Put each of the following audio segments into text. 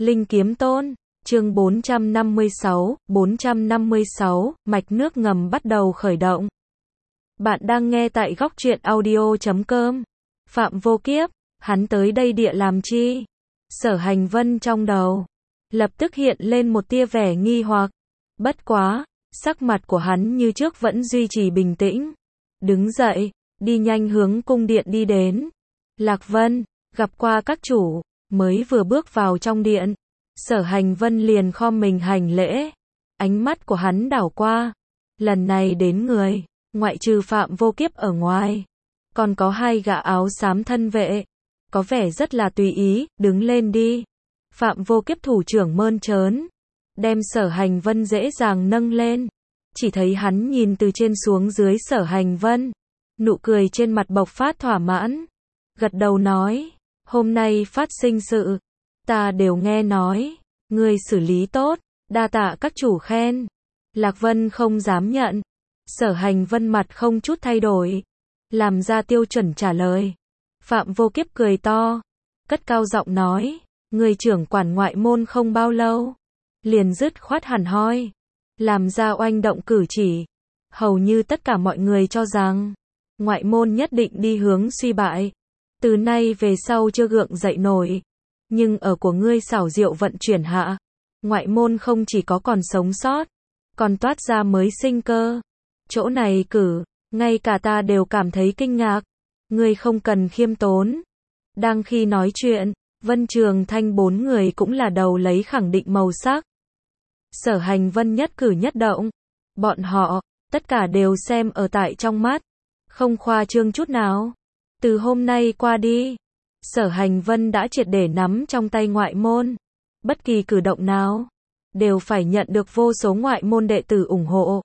Linh Kiếm Tôn, chương 456, mạch nước ngầm bắt đầu khởi động. Bạn đang nghe tại góc truyện audio.com. Phạm Vô Kiếp, hắn tới đây địa làm chi? Sở Hành Vân trong đầu lập tức hiện lên một tia vẻ nghi hoặc. Bất quá, sắc mặt của hắn như trước vẫn duy trì bình tĩnh. Đứng dậy, đi nhanh hướng cung điện đi đến. Lạc Vân, gặp qua các chủ, mới vừa bước vào trong điện. Sở Hành Vân liền khom mình hành lễ. Ánh mắt của hắn đảo qua. Lần này đến người, ngoại trừ Phạm Vô Kiếp ở ngoài, còn có hai gã áo xám thân vệ. Có vẻ rất là tùy ý, đứng lên đi. Phạm Vô Kiếp thủ trưởng mơn trớn, đem Sở Hành Vân dễ dàng nâng lên. Chỉ thấy hắn nhìn từ trên xuống dưới Sở Hành Vân. Nụ cười trên mặt bộc phát thỏa mãn. Gật đầu nói, hôm nay phát sinh sự, ta đều nghe nói, ngươi xử lý tốt, đa tạ các chủ khen. Lạc Vân không dám nhận. Sở Hành Vân mặt không chút thay đổi, làm ra tiêu chuẩn trả lời. Phạm Vô Kiếp cười to, cất cao giọng nói, người trưởng quản ngoại môn không bao lâu, liền dứt khoát hẳn hoi, làm ra oanh động cử chỉ. Hầu như tất cả mọi người cho rằng, ngoại môn nhất định đi hướng suy bại. Từ nay về sau chưa gượng dậy nổi. Nhưng ở của ngươi xảo diệu vận chuyển hạ, ngoại môn không chỉ có còn sống sót, còn toát ra mới sinh cơ. Chỗ này cử, ngay cả ta đều cảm thấy kinh ngạc. Ngươi không cần khiêm tốn. Đang khi nói chuyện, Vân Trường Thanh bốn người cũng là đầu lấy khẳng định màu sắc. Sở Hành Vân nhất cử nhất động, bọn họ, tất cả đều xem ở tại trong mắt, không khoa trương chút nào. Từ hôm nay qua đi, Sở Hành Vân đã triệt để nắm trong tay ngoại môn. Bất kỳ cử động nào, đều phải nhận được vô số ngoại môn đệ tử ủng hộ.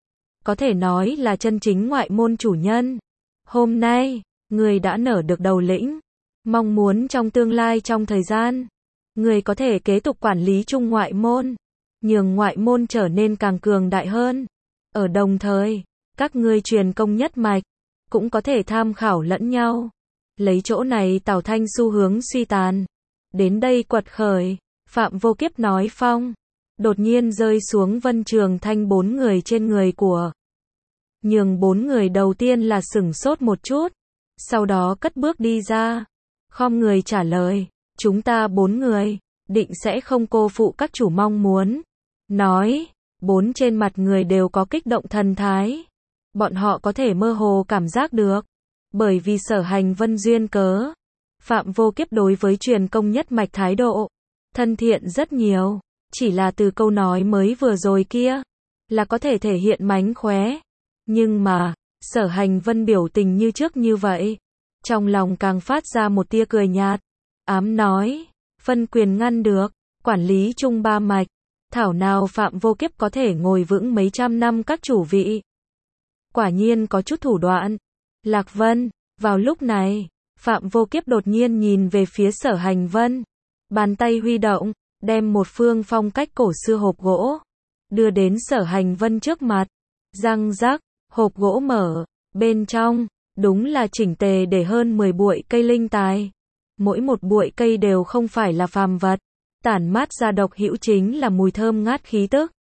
Có thể nói là chân chính ngoại môn chủ nhân. Hôm nay, người đã nở được đầu lĩnh. Mong muốn trong tương lai trong thời gian, người có thể kế tục quản lý chung ngoại môn, nhường ngoại môn trở nên càng cường đại hơn. Ở đồng thời, các ngươi truyền công nhất mạch, cũng có thể tham khảo lẫn nhau. Lấy chỗ này Tào Thanh xu hướng suy tàn. Đến đây quật khởi, Phạm Vô Kiếp nói phong. Đột nhiên rơi xuống Vân Trường Thanh bốn người trên người của. Nhường bốn người đầu tiên là sửng sốt một chút. Sau đó cất bước đi ra. Khom người trả lời, chúng ta bốn người, định sẽ không cô phụ các chủ mong muốn. Nói, bốn trên mặt người đều có kích động thần thái. Bọn họ có thể mơ hồ cảm giác được. Bởi vì Sở Hành Vân duyên cớ, Phạm Vô Kiếp đối với truyền công nhất mạch thái độ thân thiện rất nhiều. Chỉ là từ câu nói mới vừa rồi kia, là có thể thể hiện mánh khóe. Nhưng mà, Sở Hành Vân biểu tình như trước như vậy. Trong lòng càng phát ra một tia cười nhạt. Ám nói, phân quyền ngăn được, quản lý chung ba mạch. Thảo nào Phạm Vô Kiếp có thể ngồi vững mấy trăm năm các chủ vị. Quả nhiên có chút thủ đoạn. Lạc Vân, vào lúc này, Phạm Vô Kiếp đột nhiên nhìn về phía Sở Hành Vân. Bàn tay huy động, đem một phương phong cách cổ xưa hộp gỗ, đưa đến Sở Hành Vân trước mặt. Răng rắc, hộp gỗ mở, bên trong, đúng là chỉnh tề để hơn 10 bụi cây linh tài. Mỗi một bụi cây đều không phải là phàm vật, tản mát ra độc hữu chính là mùi thơm ngát khí tức.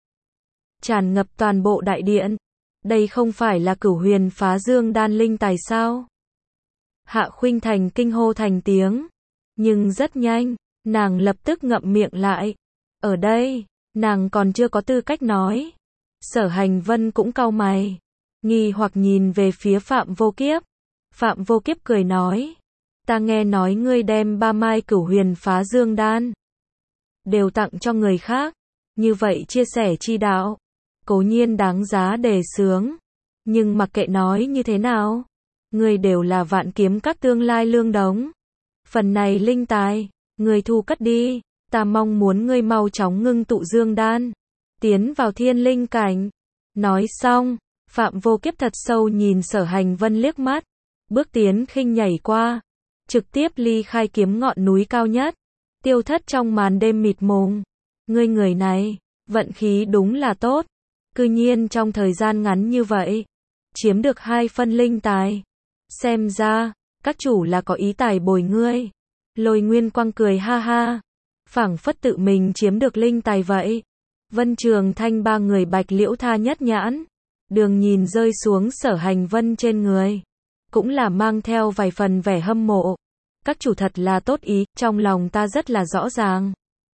Tràn ngập toàn bộ đại điện. Đây không phải là Cửu Huyền Phá Dương đan linh tài sao? Hạ Khuynh Thành kinh hô thành tiếng. Nhưng rất nhanh, nàng lập tức ngậm miệng lại. Ở đây, nàng còn chưa có tư cách nói. Sở Hành Vân cũng cau mày, nghi hoặc nhìn về phía Phạm Vô Kiếp. Phạm Vô Kiếp cười nói, ta nghe nói ngươi đem 3 mai Cửu Huyền Phá Dương đan đều tặng cho người khác, như vậy chia sẻ chi đạo, cố nhiên đáng giá đề xướng. Nhưng mặc kệ nói như thế nào, ngươi đều là Vạn Kiếm các tương lai lương đống. Phần này linh tài, ngươi thu cất đi, ta mong muốn ngươi mau chóng ngưng tụ dương đan, tiến vào thiên linh cảnh. Nói xong, Phạm Vô Kiếp thật sâu nhìn Sở Hành Vân liếc mắt, bước tiến khinh nhảy qua, trực tiếp ly khai kiếm ngọn núi cao nhất, tiêu thất trong màn đêm mịt mùng. Ngươi người này, vận khí đúng là tốt, cư nhiên trong thời gian ngắn như vậy, chiếm được 2 phân linh tài. Xem ra, các chủ là có ý tài bồi ngươi. Lôi Nguyên Quang cười ha ha. phảng phất tự mình chiếm được linh tài vậy. Vân Trường Thanh ba người Bạch Liễu tha nhất nhãn, đường nhìn rơi xuống Sở Hành Vân trên người, cũng là mang theo vài phần vẻ hâm mộ. Các chủ thật là tốt ý, trong lòng ta rất là rõ ràng.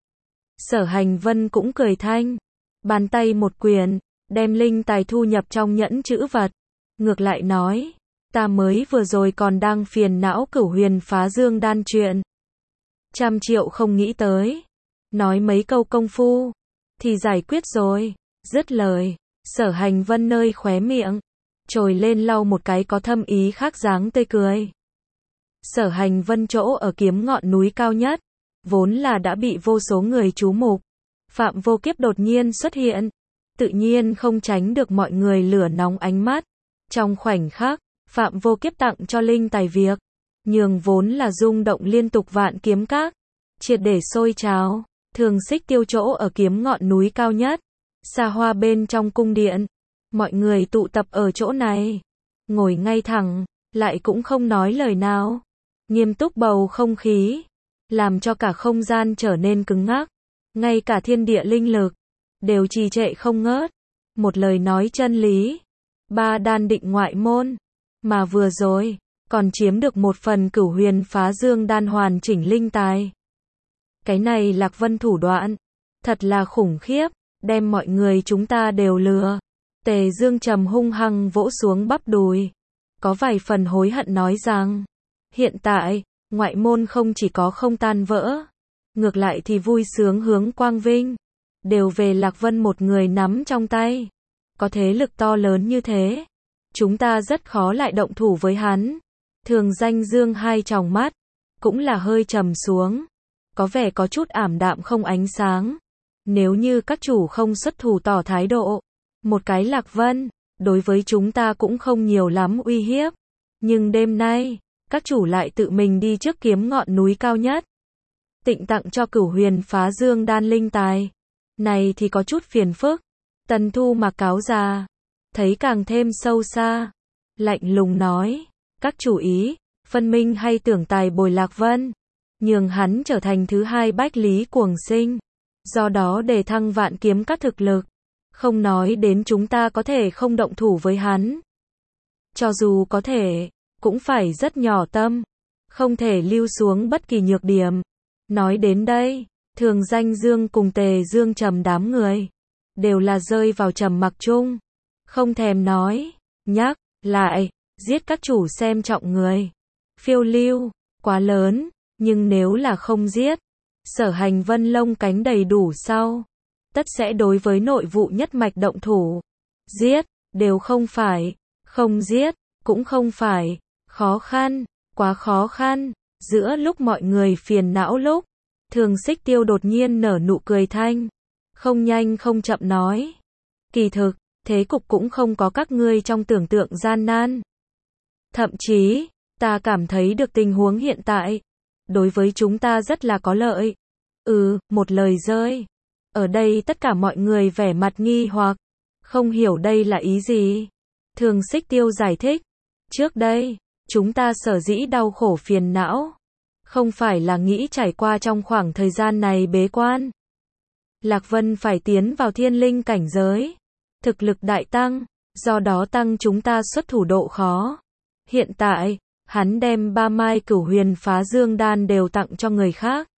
Sở Hành Vân cũng cười thanh, bàn tay một quyền, đem linh tài thu nhập trong nhẫn chữ vật. Ngược lại nói, ta mới vừa rồi còn đang phiền não Cửu Huyền Phá Dương Đan chuyện. 100 triệu không nghĩ tới. Nói mấy câu công phu, thì giải quyết rồi. Dứt lời, Sở Hành Vân nơi khóe miệng, trồi lên lau một cái có thâm ý khác dáng tươi cười. Sở Hành Vân chỗ ở Kiếm Ngọn núi cao nhất, vốn là đã bị vô số người chú mục. Phạm Vô Kiếp đột nhiên xuất hiện, tự nhiên không tránh được mọi người lửa nóng ánh mắt. Trong khoảnh khắc, Phạm Vô Kiếp tặng cho linh tài việc, nhường vốn là rung động liên tục Vạn Kiếm Các, triệt để sôi trào. Thường Xích Tiêu chỗ ở Kiếm Ngọn núi cao nhất, xa hoa bên trong cung điện, mọi người tụ tập ở chỗ này, ngồi ngay thẳng, lại cũng không nói lời nào. Nghiêm túc bầu không khí, làm cho cả không gian trở nên cứng ngắc, ngay cả thiên địa linh lực đều trì trệ không ngớt. Một lời nói chân lý, ba đan định ngoại môn, mà vừa rồi còn chiếm được một phần Cửu Huyền Phá Dương Đan hoàn chỉnh linh tài. Cái này Lạc Vân thủ đoạn, thật là khủng khiếp, đem mọi người chúng ta đều lừa. Tề Dương Trầm hung hăng vỗ xuống bắp đùi, có vài phần hối hận nói rằng, hiện tại, ngoại môn không chỉ có không tan vỡ, ngược lại thì vui sướng hướng quang vinh, đều về Lạc Vân một người nắm trong tay. Có thế lực to lớn như thế, chúng ta rất khó lại động thủ với hắn. Thường Danh Dương hai tròng mắt, cũng là hơi trầm xuống, có vẻ có chút ảm đạm không ánh sáng. Nếu như các chủ không xuất thủ tỏ thái độ, một cái Lạc Vân, đối với chúng ta cũng không nhiều lắm uy hiếp. Nhưng đêm nay, các chủ lại tự mình đi trước Kiếm Ngọn núi cao nhất, tịnh tặng cho Cửu Huyền Phá Dương Đan linh tài. Này thì có chút phiền phức. Tần Thu mặc cáo già, thấy càng thêm sâu xa, lạnh lùng nói, các chủ ý, phân minh hay tưởng tài bồi Lạc Vân, nhường hắn trở thành thứ hai Bách Lý Cuồng Sinh, do đó để thăng Vạn Kiếm Các thực lực. Không nói đến chúng ta có thể không động thủ với hắn, cho dù có thể, cũng phải rất nhỏ tâm, không thể lưu xuống bất kỳ nhược điểm. Nói đến đây, Thường Danh Dương cùng Tề Dương Trầm đám người đều là rơi vào trầm mặc chung, không thèm nói, nhắc lại, giết các chủ xem trọng người. Phiêu lưu, quá lớn, nhưng nếu là không giết, Sở Hành Vân lông cánh đầy đủ sau, tất sẽ đối với nội vụ nhất mạch động thủ. Giết, đều không phải, không giết, cũng không phải, khó khăn, quá khó khăn. Giữa lúc mọi người phiền não lúc, Thường Xích Tiêu đột nhiên nở nụ cười thanh, không nhanh không chậm nói, kỳ thực, thế cục cũng không có các ngươi trong tưởng tượng gian nan. Thậm chí, ta cảm thấy được tình huống hiện tại, đối với chúng ta rất là có lợi. Một lời rơi. Ở đây tất cả mọi người vẻ mặt nghi hoặc, không hiểu đây là ý gì. Thường Xích Tiêu giải thích, trước đây, chúng ta sở dĩ đau khổ phiền não, không phải là nghĩ trải qua trong khoảng thời gian này bế quan. Lạc Vân phải tiến vào thiên linh cảnh giới, thực lực đại tăng, do đó tăng chúng ta xuất thủ độ khó. Hiện tại, hắn đem 3 mai Cửu Huyền Phá Dương Đan đều tặng cho người khác.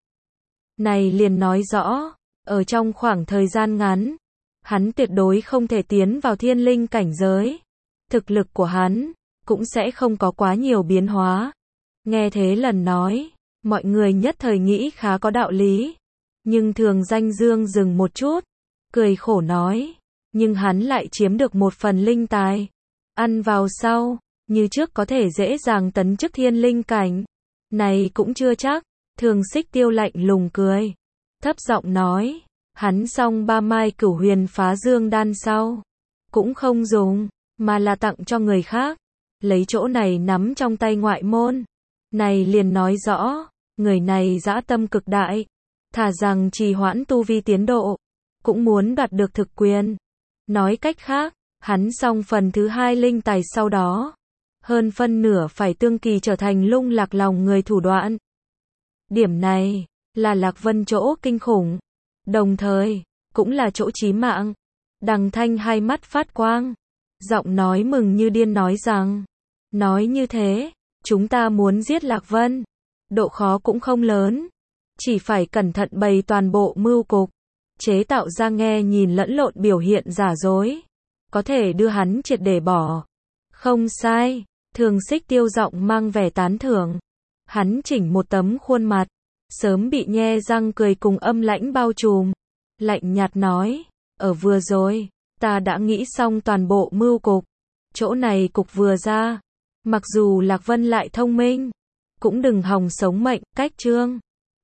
Này liền nói rõ, ở trong khoảng thời gian ngắn, hắn tuyệt đối không thể tiến vào thiên linh cảnh giới. Thực lực của hắn cũng sẽ không có quá nhiều biến hóa. Nghe thế lần nói, mọi người nhất thời nghĩ khá có đạo lý. Nhưng Thường Danh Dương dừng một chút, cười khổ nói, nhưng hắn lại chiếm được một phần linh tài. Ăn vào sau, như trước có thể dễ dàng tấn chức thiên linh cảnh. Này cũng chưa chắc. Thường Xích Tiêu lạnh lùng cười, thấp giọng nói, hắn xong 3 mai Cửu Huyền Phá Dương Đan sau, cũng không dùng, mà là tặng cho người khác, lấy chỗ này nắm trong tay ngoại môn. Này liền nói rõ, người này dã tâm cực đại, thà rằng trì hoãn tu vi tiến độ, cũng muốn đoạt được thực quyền. Nói cách khác, hắn xong phần thứ hai linh tài sau đó, hơn phân nửa phải tương kỳ trở thành lung lạc lòng người thủ đoạn. Điểm này, là Lạc Vân chỗ kinh khủng, đồng thời, cũng là chỗ chí mạng. Đằng Thanh hai mắt phát quang, giọng nói mừng như điên nói rằng, nói như thế, chúng ta muốn giết Lạc Vân, độ khó cũng không lớn, chỉ phải cẩn thận bày toàn bộ mưu cục, chế tạo ra nghe nhìn lẫn lộn biểu hiện giả dối, có thể đưa hắn triệt để bỏ. Không sai, Thường Xích Tiêu giọng mang vẻ tán thưởng. Hắn chỉnh một tấm khuôn mặt, sớm bị nhe răng cười cùng âm lãnh bao trùm. Lạnh nhạt nói, ở vừa rồi, ta đã nghĩ xong toàn bộ mưu cục. Chỗ này cục vừa ra, mặc dù Lạc Vân lại thông minh, cũng đừng hòng sống mệnh, cách trương.